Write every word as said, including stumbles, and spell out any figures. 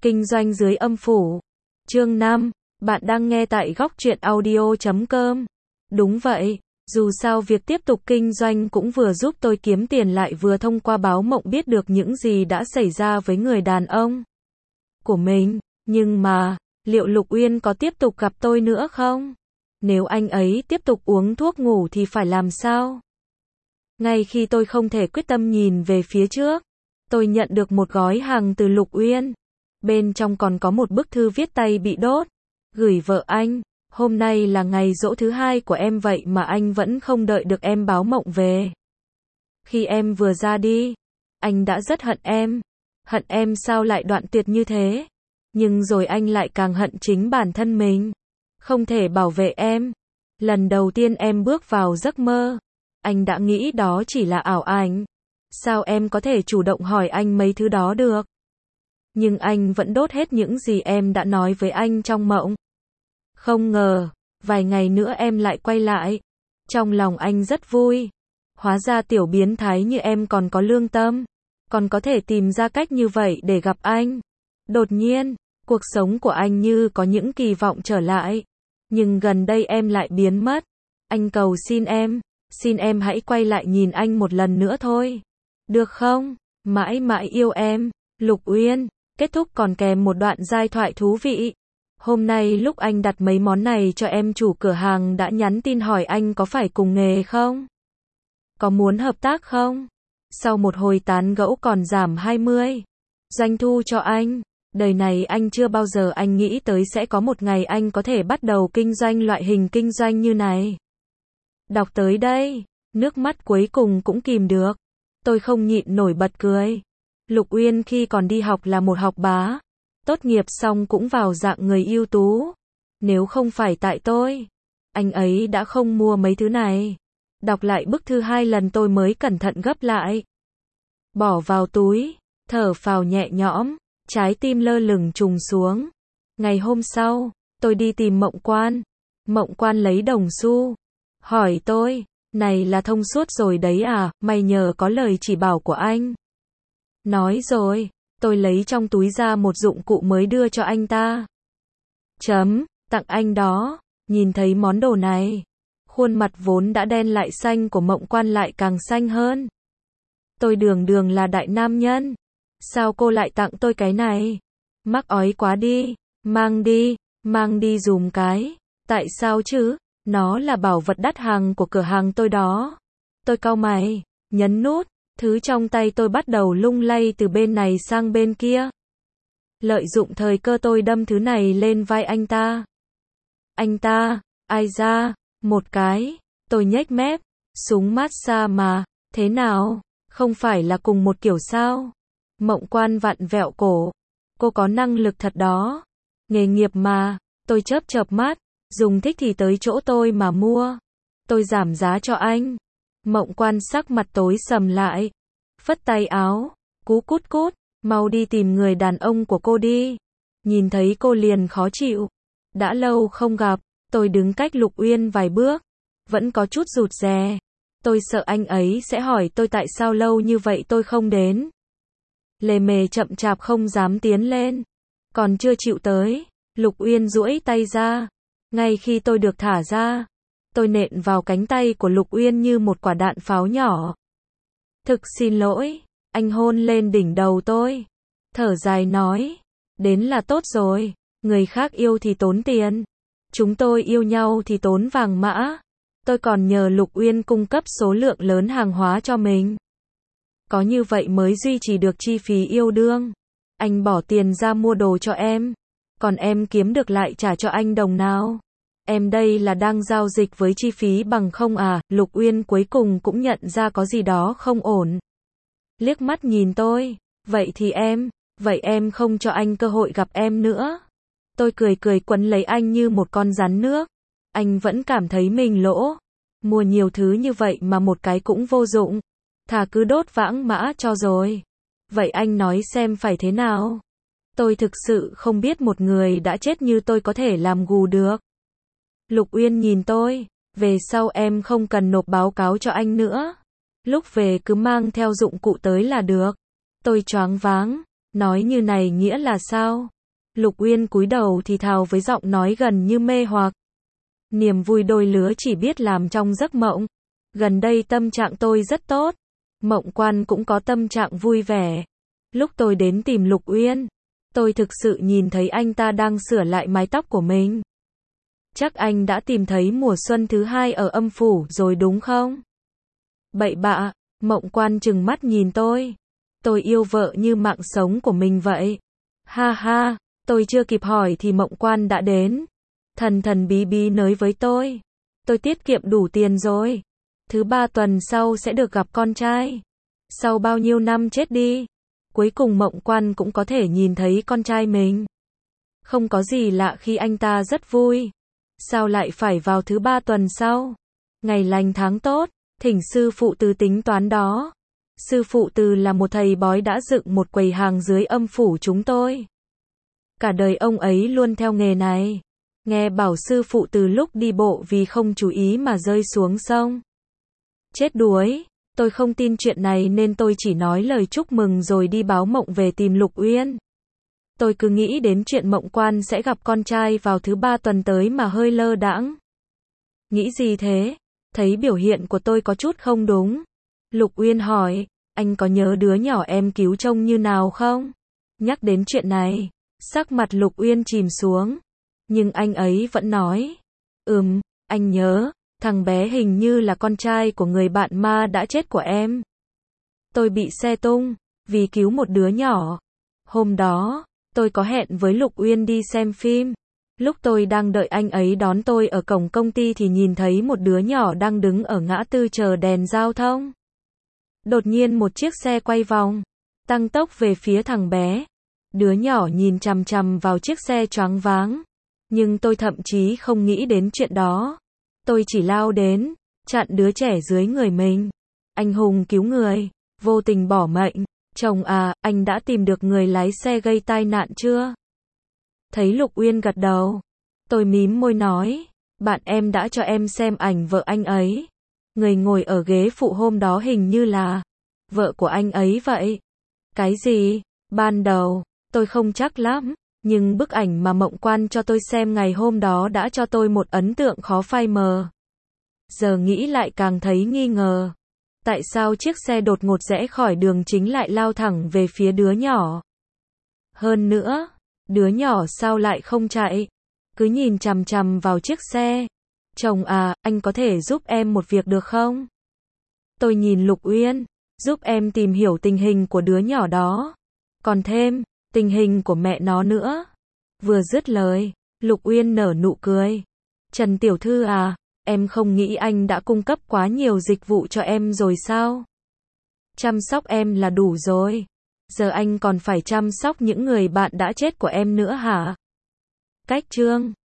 Kinh doanh dưới âm phủ. Chương năm. Bạn đang nghe tại góc truyện audio chấm com. Đúng vậy, dù sao việc tiếp tục kinh doanh cũng vừa giúp tôi kiếm tiền lại vừa thông qua báo mộng biết được những gì đã xảy ra với người đàn ông của mình. Nhưng mà, liệu Lục Uyên có tiếp tục gặp tôi nữa không? Nếu anh ấy tiếp tục uống thuốc ngủ thì phải làm sao? Ngay khi tôi không thể quyết tâm nhìn về phía trước, tôi nhận được một gói hàng từ Lục Uyên. Bên trong còn có một bức thư viết tay bị đốt. Gửi vợ anh, hôm nay là ngày giỗ thứ hai của em vậy mà anh vẫn không đợi được em báo mộng về. Khi em vừa ra đi, anh đã rất hận em. Hận em sao lại đoạn tuyệt như thế. Nhưng rồi anh lại càng hận chính bản thân mình. Không thể bảo vệ em. Lần đầu tiên em bước vào giấc mơ, anh đã nghĩ đó chỉ là ảo ảnh. Sao em có thể chủ động hỏi anh mấy thứ đó được? Nhưng anh vẫn đốt hết những gì em đã nói với anh trong mộng. Không ngờ, vài ngày nữa em lại quay lại. Trong lòng anh rất vui. Hóa ra tiểu biến thái như em còn có lương tâm. Còn có thể tìm ra cách như vậy để gặp anh. Đột nhiên, cuộc sống của anh như có những kỳ vọng trở lại. Nhưng gần đây em lại biến mất. Anh cầu xin em, xin em hãy quay lại nhìn anh một lần nữa thôi. Được không? Mãi mãi yêu em, Lục Uyên. Kết thúc còn kèm một đoạn giai thoại thú vị. Hôm nay lúc anh đặt mấy món này cho em, chủ cửa hàng đã nhắn tin hỏi anh có phải cùng nghề không? Có muốn hợp tác không? Sau một hồi tán gẫu còn giảm hai mươi doanh thu cho anh. Đời này anh chưa bao giờ anh nghĩ tới sẽ có một ngày anh có thể bắt đầu kinh doanh loại hình kinh doanh như này. Đọc tới đây, nước mắt cuối cùng cũng kìm được. Tôi không nhịn nổi bật cười. Lục Uyên khi còn đi học là một học bá. Tốt nghiệp xong cũng vào dạng người ưu tú. Nếu không phải tại tôi, anh ấy đã không mua mấy thứ này. Đọc lại bức thư hai lần tôi mới cẩn thận gấp lại. Bỏ vào túi, thở phào nhẹ nhõm, trái tim lơ lửng trùng xuống. Ngày hôm sau, tôi đi tìm Mộng Quan. Mộng Quan lấy đồng xu. Hỏi tôi, này là thông suốt rồi đấy à, mày nhờ có lời chỉ bảo của anh. Nói rồi, tôi lấy trong túi ra một dụng cụ mới đưa cho anh ta. Chấm, tặng anh đó. Nhìn thấy món đồ này, khuôn mặt vốn đã đen lại xanh của Mộng Quan lại càng xanh hơn. Tôi đường đường là đại nam nhân. Sao cô lại tặng tôi cái này? Mắc ói quá đi. Mang đi, mang đi dùm cái. Tại sao chứ? Nó là bảo vật đắt hàng của cửa hàng tôi đó. Tôi cau mày, nhấn nút. Thứ trong tay tôi bắt đầu lung lay từ bên này sang bên kia. Lợi dụng thời cơ tôi đâm thứ này lên vai anh ta. Anh ta, ai ra, một cái. Tôi nhếch mép, súng massage mà, thế nào, không phải là cùng một kiểu sao? Mộng Quan vặn vẹo cổ. Cô có năng lực thật đó. Nghề nghiệp mà, tôi chớp chớp mắt, dùng thích thì tới chỗ tôi mà mua. Tôi giảm giá cho anh. Mộng Quan sắc mặt tối sầm lại. Phất tay áo, cú cút cút, mau đi tìm người đàn ông của cô đi. Nhìn thấy cô liền khó chịu. Đã lâu không gặp, tôi đứng cách Lục Uyên vài bước. Vẫn có chút rụt rè. Tôi sợ anh ấy sẽ hỏi tôi tại sao lâu như vậy tôi không đến. Lề mề chậm chạp không dám tiến lên. Còn chưa chịu tới, Lục Uyên duỗi tay ra. Ngay khi tôi được thả ra, tôi nện vào cánh tay của Lục Uyên như một quả đạn pháo nhỏ. Thực xin lỗi, anh hôn lên đỉnh đầu tôi. Thở dài nói, đến là tốt rồi, người khác yêu thì tốn tiền. Chúng tôi yêu nhau thì tốn vàng mã. Tôi còn nhờ Lục Uyên cung cấp số lượng lớn hàng hóa cho mình. Có như vậy mới duy trì được chi phí yêu đương. Anh bỏ tiền ra mua đồ cho em, còn em kiếm được lại trả cho anh đồng nào. Em đây là đang giao dịch với chi phí bằng không à? Lục Uyên cuối cùng cũng nhận ra có gì đó không ổn. Liếc mắt nhìn tôi, vậy thì em, vậy em không cho anh cơ hội gặp em nữa. Tôi cười cười quấn lấy anh như một con rắn nước. Anh vẫn cảm thấy mình lỗ. Mua nhiều thứ như vậy mà một cái cũng vô dụng. Thà cứ đốt vãng mã cho rồi. Vậy anh nói xem phải thế nào? Tôi thực sự không biết một người đã chết như tôi có thể làm gù được. Lục Uyên nhìn tôi, về sau em không cần nộp báo cáo cho anh nữa. Lúc về cứ mang theo dụng cụ tới là được. Tôi choáng váng, Nói như này nghĩa là sao? Lục Uyên cúi đầu thì thào với giọng nói gần như mê hoặc. Niềm vui đôi lứa chỉ biết làm trong giấc mộng. Gần đây tâm trạng tôi rất tốt. Mộng Quan cũng có tâm trạng vui vẻ. Lúc tôi đến tìm Lục Uyên, tôi thực sự nhìn thấy anh ta đang sửa lại mái tóc của mình. Chắc anh đã tìm thấy mùa xuân thứ hai ở âm phủ rồi đúng không? Bậy bạ, Mộng Quan trừng mắt nhìn tôi. Tôi yêu vợ như mạng sống của mình vậy. Ha ha, tôi chưa kịp hỏi thì Mộng Quan đã đến. Thần thần bí bí nói với tôi. Tôi tiết kiệm đủ tiền rồi. Thứ ba tuần sau sẽ được gặp con trai. Sau bao nhiêu năm chết đi, cuối cùng Mộng Quan cũng có thể nhìn thấy con trai mình. Không có gì lạ khi anh ta rất vui. Sao lại phải vào thứ ba tuần sau? Ngày lành tháng tốt, thỉnh sư phụ Từ tính toán đó. Sư phụ Từ là một thầy bói đã dựng một quầy hàng dưới âm phủ chúng tôi. Cả đời ông ấy luôn theo nghề này. Nghe bảo sư phụ Từ lúc đi bộ vì không chú ý mà rơi xuống sông. Chết đuối, tôi không tin chuyện này nên tôi chỉ nói lời chúc mừng rồi đi báo mộng về tìm Lục Uyên. Tôi cứ nghĩ đến chuyện Mộng Quan sẽ gặp con trai vào thứ ba tuần tới mà hơi lơ đãng. Nghĩ gì thế? Thấy biểu hiện của tôi có chút không đúng. Lục Uyên hỏi, anh có nhớ đứa nhỏ em cứu trông như nào không? Nhắc đến chuyện này, sắc mặt Lục Uyên chìm xuống. Nhưng anh ấy vẫn nói, ừm, anh nhớ, thằng bé hình như là con trai của người bạn ma đã chết của em. Tôi bị xe tung, vì cứu một đứa nhỏ. Hôm đó, tôi có hẹn với Lục Uyên đi xem phim. Lúc tôi đang đợi anh ấy đón tôi ở cổng công ty thì nhìn thấy một đứa nhỏ đang đứng ở ngã tư chờ đèn giao thông. Đột nhiên một chiếc xe quay vòng, tăng tốc về phía thằng bé. Đứa nhỏ nhìn chằm chằm vào chiếc xe choáng váng. Nhưng tôi thậm chí không nghĩ đến chuyện đó. Tôi chỉ lao đến, chặn đứa trẻ dưới người mình. Anh hùng cứu người, vô tình bỏ mệnh. Chồng à, anh đã tìm được người lái xe gây tai nạn chưa? Thấy Lục Uyên gật đầu. Tôi mím môi nói, bạn em đã cho em xem ảnh vợ anh ấy. Người ngồi ở ghế phụ hôm đó hình như là vợ của anh ấy vậy. Cái gì? Ban đầu, tôi không chắc lắm. Nhưng bức ảnh mà Mộng Quan cho tôi xem ngày hôm đó đã cho tôi một ấn tượng khó phai mờ. Giờ nghĩ lại càng thấy nghi ngờ. Tại sao chiếc xe đột ngột rẽ khỏi đường chính lại lao thẳng về phía đứa nhỏ? Hơn nữa, đứa nhỏ sao lại không chạy? Cứ nhìn chằm chằm vào chiếc xe. Chồng à, anh có thể giúp em một việc được không? Tôi nhìn Lục Uyên, giúp em tìm hiểu tình hình của đứa nhỏ đó. Còn thêm, tình hình của mẹ nó nữa. Vừa dứt lời, Lục Uyên nở nụ cười. Trần tiểu thư à, em không nghĩ anh đã cung cấp quá nhiều dịch vụ cho em rồi sao? Chăm sóc em là đủ rồi. Giờ anh còn phải chăm sóc những người bạn đã chết của em nữa hả? Cách chương